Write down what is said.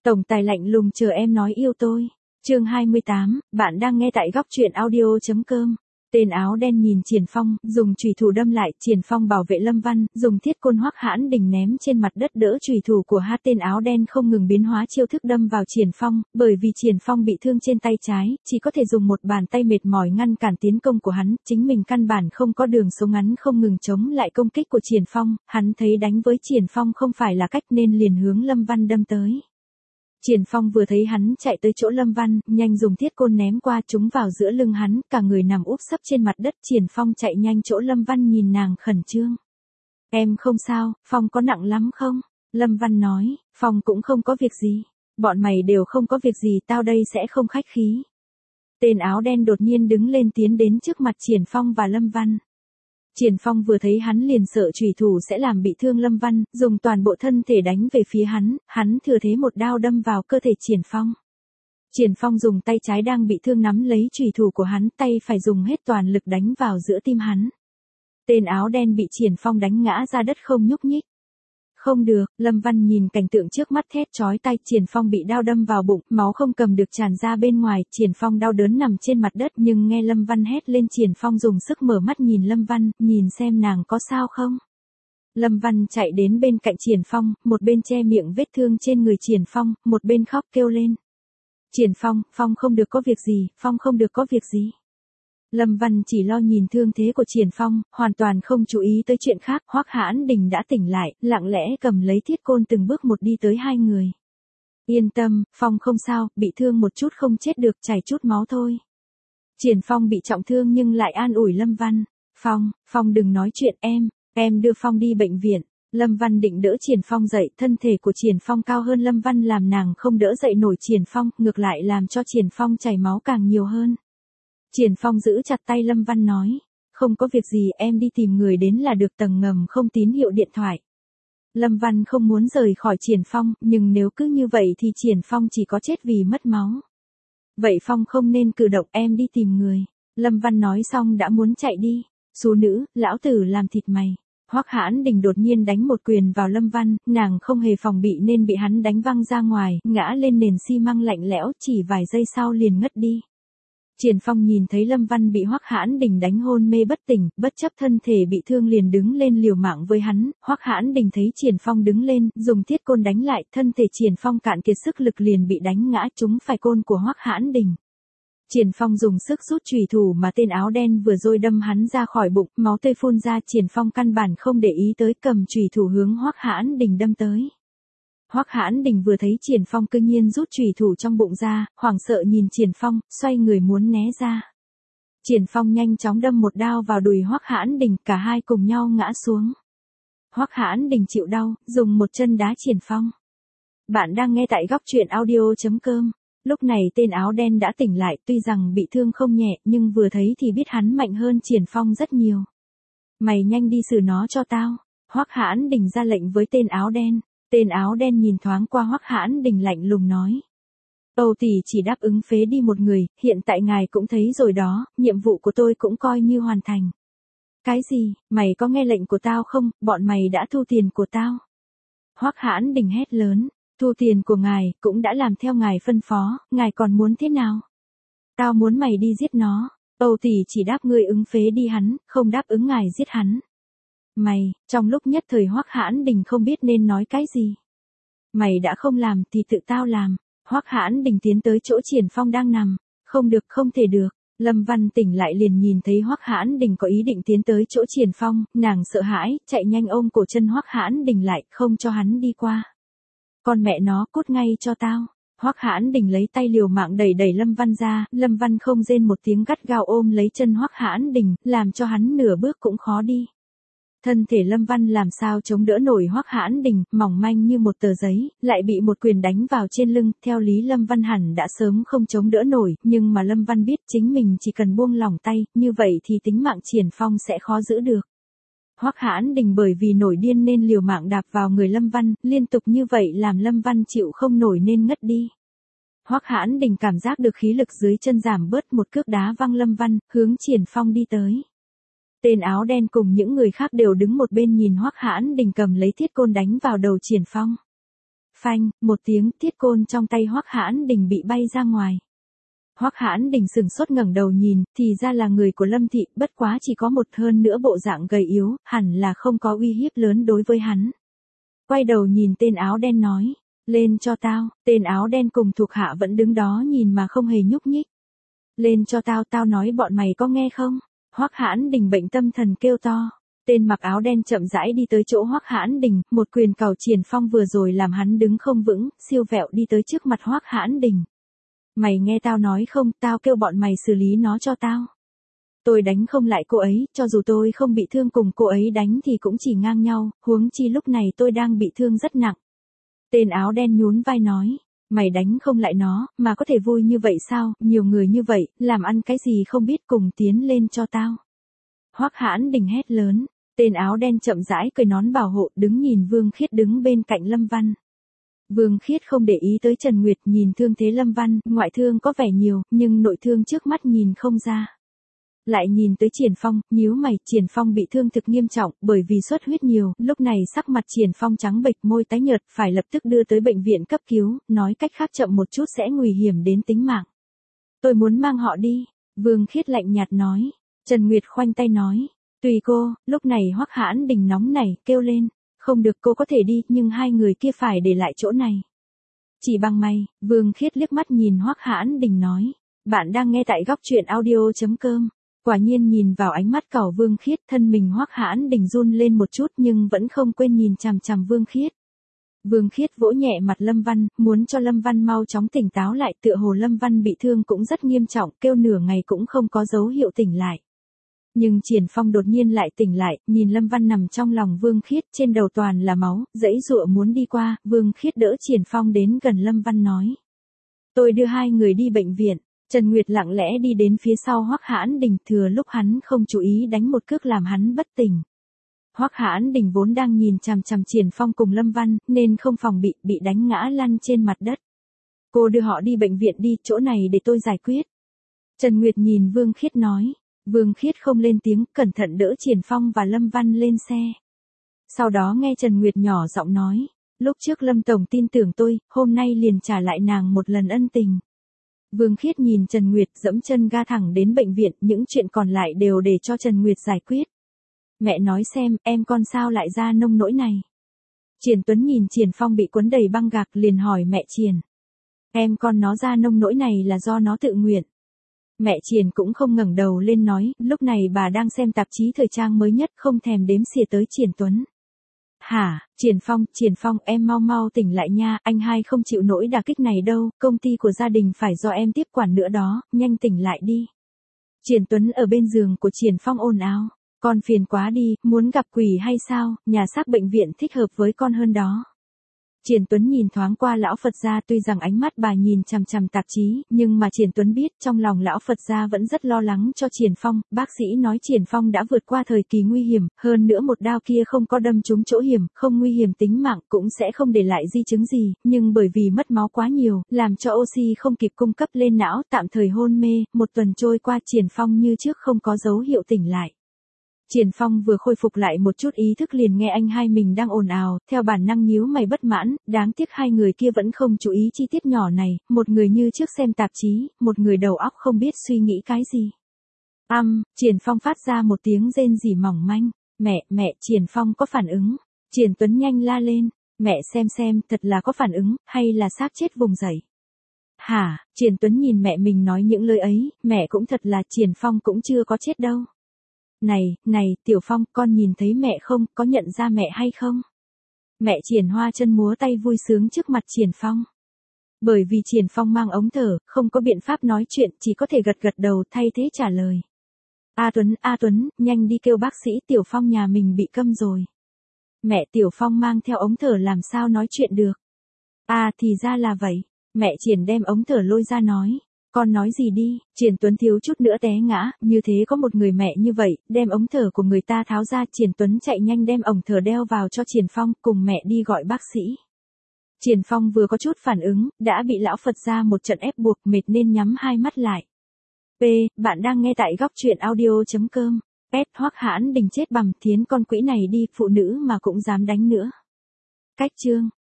Tổng tài lạnh lùng chờ em nói yêu tôi. Chương 28, bạn đang nghe tại góc truyện audio.com. Tên áo đen nhìn Triển Phong, dùng chùy thủ đâm lại. Triển Phong bảo vệ Lâm Văn, dùng thiết côn Hoắc Hãn Đình ném trên mặt đất đỡ chùy thủ của tên áo đen không ngừng biến hóa chiêu thức đâm vào Triển Phong, bởi vì Triển Phong bị thương trên tay trái, chỉ có thể dùng một bàn tay mệt mỏi ngăn cản tiến công của hắn, chính mình căn bản không có đường sống, ngắn không ngừng chống lại công kích của Triển Phong, hắn thấy đánh với Triển Phong không phải là cách nên liền hướng Lâm Văn đâm tới. Triển Phong vừa thấy hắn chạy tới chỗ Lâm Văn, nhanh dùng thiết côn ném qua, trúng vào giữa lưng hắn, cả người nằm úp sấp trên mặt đất. Triển Phong chạy nhanh chỗ Lâm Văn, nhìn nàng khẩn trương. Em không sao, Phong có nặng lắm không? Lâm Văn nói, Phong cũng không có việc gì. Bọn mày đều không có việc gì, tao đây sẽ không khách khí. Tên áo đen đột nhiên đứng lên tiến đến trước mặt Triển Phong và Lâm Văn. Triển Phong vừa thấy hắn liền sợ chùy thủ sẽ làm bị thương Lâm Văn, dùng toàn bộ thân thể đánh về phía hắn thừa thế một đao đâm vào cơ thể Triển Phong. Triển Phong dùng tay trái đang bị thương nắm lấy chùy thủ của hắn, tay phải dùng hết toàn lực đánh vào giữa tim hắn. Tên áo đen bị Triển Phong đánh ngã ra đất không nhúc nhích. Không được, Lâm Văn nhìn cảnh tượng trước mắt thét chói tai. Triển Phong bị đao đâm vào bụng, máu không cầm được tràn ra bên ngoài. Triển Phong đau đớn nằm trên mặt đất, nhưng nghe Lâm Văn hét lên, Triển Phong dùng sức mở mắt nhìn Lâm Văn, nhìn xem nàng có sao không. Lâm Văn chạy đến bên cạnh Triển Phong, một bên che miệng vết thương trên người Triển Phong, một bên khóc kêu lên. Triển Phong, Phong không được có việc gì, Phong không được có việc gì. Lâm Văn chỉ lo nhìn thương thế của Triển Phong, hoàn toàn không chú ý tới chuyện khác. Hoắc Hãn Đình đã tỉnh lại, lặng lẽ cầm lấy thiết côn từng bước một đi tới hai người. Yên tâm, Phong không sao, bị thương một chút không chết được, chảy chút máu thôi. Triển Phong bị trọng thương nhưng lại an ủi Lâm Văn. Phong đừng nói chuyện, em đưa Phong đi bệnh viện. Lâm Văn định đỡ Triển Phong dậy, thân thể của Triển Phong cao hơn Lâm Văn làm nàng không đỡ dậy nổi Triển Phong, ngược lại làm cho Triển Phong chảy máu càng nhiều hơn. Triển Phong giữ chặt tay Lâm Văn nói, không có việc gì, em đi tìm người đến là được, tầng ngầm không tín hiệu điện thoại. Lâm Văn không muốn rời khỏi Triển Phong, nhưng nếu cứ như vậy thì Triển Phong chỉ có chết vì mất máu. Vậy Phong không nên cử động, em đi tìm người. Lâm Văn nói xong đã muốn chạy đi. Xú nữ, lão tử làm thịt mày. Hoắc Hãn Đình đột nhiên đánh một quyền vào Lâm Văn, nàng không hề phòng bị nên bị hắn đánh văng ra ngoài, ngã lên nền xi măng lạnh lẽo, chỉ vài giây sau liền ngất đi. Triển Phong nhìn thấy Lâm Văn bị Hoắc Hãn Đình đánh hôn mê bất tỉnh, bất chấp thân thể bị thương liền đứng lên liều mạng với hắn. Hoắc Hãn Đình thấy Triển Phong đứng lên, dùng thiết côn đánh lại, thân thể Triển Phong cạn kiệt sức lực liền bị đánh ngã trúng phải côn của Hoắc Hãn Đình. Triển Phong dùng sức rút chùy thủ mà tên áo đen vừa rồi đâm hắn ra khỏi bụng, máu tươi phun ra. Triển Phong căn bản không để ý tới, cầm chùy thủ hướng Hoắc Hãn Đình đâm tới. Hoắc Hãn Đình vừa thấy Triển Phong cư nhiên rút chùy thủ trong bụng ra, hoảng sợ nhìn Triển Phong, xoay người muốn né ra. Triển Phong nhanh chóng đâm một đao vào đùi Hoắc Hãn Đình, cả hai cùng nhau ngã xuống. Hoắc Hãn Đình chịu đau, dùng một chân đá Triển Phong. Bạn đang nghe tại góc truyện audio.com. Lúc này tên áo đen đã tỉnh lại, tuy rằng bị thương không nhẹ, nhưng vừa thấy thì biết hắn mạnh hơn Triển Phong rất nhiều. Mày nhanh đi xử nó cho tao. Hoắc Hãn Đình ra lệnh với tên áo đen. Tên áo đen nhìn thoáng qua Hoắc Hãn Đình lạnh lùng nói. Âu tỷ chỉ đáp ứng phế đi một người, hiện tại ngài cũng thấy rồi đó, nhiệm vụ của tôi cũng coi như hoàn thành. Cái gì, mày có nghe lệnh của tao không, bọn mày đã thu tiền của tao. Hoắc Hãn Đình hét lớn, thu tiền của ngài, cũng đã làm theo ngài phân phó, ngài còn muốn thế nào? Tao muốn mày đi giết nó, Âu tỷ chỉ đáp ngươi ứng phế đi hắn, không đáp ứng ngài giết hắn. Mày, trong lúc nhất thời Hoắc Hãn Đình không biết nên nói cái gì. Mày đã không làm thì tự tao làm. Hoắc Hãn Đình tiến tới chỗ Triển Phong đang nằm. Không được, không thể được. Lâm Văn tỉnh lại liền nhìn thấy Hoắc Hãn Đình có ý định tiến tới chỗ Triển Phong, nàng sợ hãi, chạy nhanh ôm cổ chân Hoắc Hãn Đình lại, không cho hắn đi qua. Con mẹ nó, cút ngay cho tao. Hoắc Hãn Đình lấy tay liều mạng đẩy Lâm Văn ra, Lâm Văn không rên một tiếng gắt gao ôm lấy chân Hoắc Hãn Đình, làm cho hắn nửa bước cũng khó đi. Thân thể Lâm Văn làm sao chống đỡ nổi Hoắc Hãn Đình, mỏng manh như một tờ giấy, lại bị một quyền đánh vào trên lưng, theo lý Lâm Văn hẳn đã sớm không chống đỡ nổi, nhưng mà Lâm Văn biết chính mình chỉ cần buông lỏng tay, như vậy thì tính mạng Triển Phong sẽ khó giữ được. Hoắc Hãn Đình bởi vì nổi điên nên liều mạng đạp vào người Lâm Văn, liên tục như vậy làm Lâm Văn chịu không nổi nên ngất đi. Hoắc Hãn Đình cảm giác được khí lực dưới chân giảm bớt, một cước đá văng Lâm Văn, hướng Triển Phong đi tới. Tên áo đen cùng những người khác đều đứng một bên nhìn Hoắc Hãn Đình cầm lấy thiết côn đánh vào đầu Triển Phong. Phanh, một tiếng, thiết côn trong tay Hoắc Hãn Đình bị bay ra ngoài. Hoắc Hãn Đình sừng sốt ngẩng đầu nhìn, thì ra là người của Lâm thị, bất quá chỉ có một, hơn nữa bộ dạng gầy yếu, hẳn là không có uy hiếp lớn đối với hắn. Quay đầu nhìn tên áo đen nói, lên cho tao, tên áo đen cùng thuộc hạ vẫn đứng đó nhìn mà không hề nhúc nhích. Lên cho tao, tao nói bọn mày có nghe không? Hoắc Hãn Đình bệnh tâm thần kêu to. Tên mặc áo đen chậm rãi đi tới chỗ Hoắc Hãn Đình, một quyền cào Triển Phong vừa rồi làm hắn đứng không vững, siêu vẹo đi tới trước mặt Hoắc Hãn Đình. Mày nghe tao nói không, tao kêu bọn mày xử lý nó cho tao. Tôi đánh không lại cô ấy, cho dù tôi không bị thương cùng cô ấy đánh thì cũng chỉ ngang nhau, huống chi lúc này tôi đang bị thương rất nặng. Tên áo đen nhún vai nói, mày đánh không lại nó, mà có thể vui như vậy sao, nhiều người như vậy, làm ăn cái gì không biết, cùng tiến lên cho tao. Hoắc Hãn Đình hét lớn, tên áo đen chậm rãi cởi nón bảo hộ, đứng nhìn Vương Khiết đứng bên cạnh Lâm Văn. Vương Khiết không để ý tới Trần Nguyệt, nhìn thương thế Lâm Văn, ngoại thương có vẻ nhiều, nhưng nội thương trước mắt nhìn không ra. Lại nhìn tới Triển Phong, nhíu mày, Triển Phong bị thương thực nghiêm trọng, bởi vì xuất huyết nhiều, lúc này sắc mặt Triển Phong trắng bệch, môi tái nhợt, phải lập tức đưa tới bệnh viện cấp cứu, nói cách khác chậm một chút sẽ nguy hiểm đến tính mạng. Tôi muốn mang họ đi, Vương Khiết lạnh nhạt nói. Trần Nguyệt khoanh tay nói, tùy cô, lúc này Hoắc Hãn Đình nóng nảy, kêu lên, không được, cô có thể đi, nhưng hai người kia phải để lại chỗ này. Chỉ bằng mày, Vương Khiết liếc mắt nhìn Hoắc Hãn Đình nói, bạn đang nghe tại góc truyện audio.com. Quả nhiên nhìn vào ánh mắt cẩu Vương Khiết, thân mình Hoắc Hãn Đình run lên một chút nhưng vẫn không quên nhìn chằm chằm Vương Khiết. Vương Khiết vỗ nhẹ mặt Lâm Văn, muốn cho Lâm Văn mau chóng tỉnh táo lại, tựa hồ Lâm Văn bị thương cũng rất nghiêm trọng, kêu nửa ngày cũng không có dấu hiệu tỉnh lại. Nhưng Triển Phong đột nhiên lại tỉnh lại, nhìn Lâm Văn nằm trong lòng Vương Khiết, trên đầu toàn là máu, giãy giụa muốn đi qua, Vương Khiết đỡ Triển Phong đến gần Lâm Văn nói. Tôi đưa hai người đi bệnh viện. Trần Nguyệt lặng lẽ đi đến phía sau Hoắc Hãn Đình, thừa lúc hắn không chú ý đánh một cước làm hắn bất tỉnh. Hoắc Hãn Đình vốn đang nhìn chằm chằm Triển Phong cùng Lâm Văn, nên không phòng bị đánh ngã lăn trên mặt đất. Cô đưa họ đi bệnh viện đi, chỗ này để tôi giải quyết. Trần Nguyệt nhìn Vương Khiết nói. Vương Khiết không lên tiếng, cẩn thận đỡ Triển Phong và Lâm Văn lên xe. Sau đó nghe Trần Nguyệt nhỏ giọng nói, lúc trước Lâm Tổng tin tưởng tôi, hôm nay liền trả lại nàng một lần ân tình. Vương Khiết nhìn Trần Nguyệt, dẫm chân ga thẳng đến bệnh viện, những chuyện còn lại đều để cho Trần Nguyệt giải quyết. Mẹ nói xem, em con sao lại ra nông nỗi này. Triển Tuấn nhìn Triển Phong bị quấn đầy băng gạc liền hỏi mẹ Triển. Em con nó ra nông nỗi này là do nó tự nguyện. Mẹ Triển cũng không ngẩng đầu lên nói, lúc này bà đang xem tạp chí thời trang mới nhất, không thèm đếm xỉa tới Triển Tuấn. Hả, Triển Phong, em mau tỉnh lại nha, anh hai không chịu nổi đả kích này đâu, công ty của gia đình phải do em tiếp quản nữa đó, nhanh tỉnh lại đi. Triển Tuấn ở bên giường của Triển Phong ồn ào, con phiền quá đi, muốn gặp quỷ hay sao, nhà xác bệnh viện thích hợp với con hơn đó. Triển Tuấn nhìn thoáng qua lão Phật gia, tuy rằng ánh mắt bà nhìn chằm chằm tạp chí, nhưng mà Triển Tuấn biết trong lòng lão Phật gia vẫn rất lo lắng cho Triển Phong, bác sĩ nói Triển Phong đã vượt qua thời kỳ nguy hiểm, hơn nữa một đao kia không có đâm trúng chỗ hiểm, không nguy hiểm tính mạng, cũng sẽ không để lại di chứng gì, nhưng bởi vì mất máu quá nhiều, làm cho oxy không kịp cung cấp lên não, tạm thời hôn mê, một tuần trôi qua Triển Phong như trước không có dấu hiệu tỉnh lại. Triển Phong vừa khôi phục lại một chút ý thức liền nghe anh hai mình đang ồn ào, theo bản năng nhíu mày bất mãn, đáng tiếc hai người kia vẫn không chú ý chi tiết nhỏ này, một người như trước xem tạp chí, một người đầu óc không biết suy nghĩ cái gì. Triển Phong phát ra một tiếng rên rỉ mỏng manh, mẹ, Triển Phong có phản ứng. Triển Tuấn nhanh la lên, mẹ xem, thật là có phản ứng, hay là xác chết vùng dậy. Hả, Triển Tuấn nhìn mẹ mình nói những lời ấy, mẹ cũng thật là, Triển Phong cũng chưa có chết đâu. Này, Tiểu Phong, con nhìn thấy mẹ không, có nhận ra mẹ hay không? Mẹ Triển Hoa chân múa tay vui sướng trước mặt Triển Phong. Bởi vì Triển Phong mang ống thở, không có biện pháp nói chuyện, chỉ có thể gật đầu thay thế trả lời. A Tuấn, nhanh đi kêu bác sĩ, Tiểu Phong nhà mình bị câm rồi. Mẹ, Tiểu Phong mang theo ống thở làm sao nói chuyện được? Thì ra là vậy. Mẹ Triển đem ống thở lôi ra nói. Con nói gì đi, Triển Tuấn thiếu chút nữa té ngã, như thế có một người mẹ như vậy, đem ống thở của người ta tháo ra, Triển Tuấn chạy nhanh đem ống thở đeo vào cho Triển Phong, cùng mẹ đi gọi bác sĩ. Triển Phong vừa có chút phản ứng, đã bị lão Phật gia một trận ép buộc, mệt nên nhắm hai mắt lại. Bạn đang nghe tại góc truyện audio.com. Hoắc Hãn Đình chết bầm, thiến con quỷ này đi, phụ nữ mà cũng dám đánh nữa. Cách chương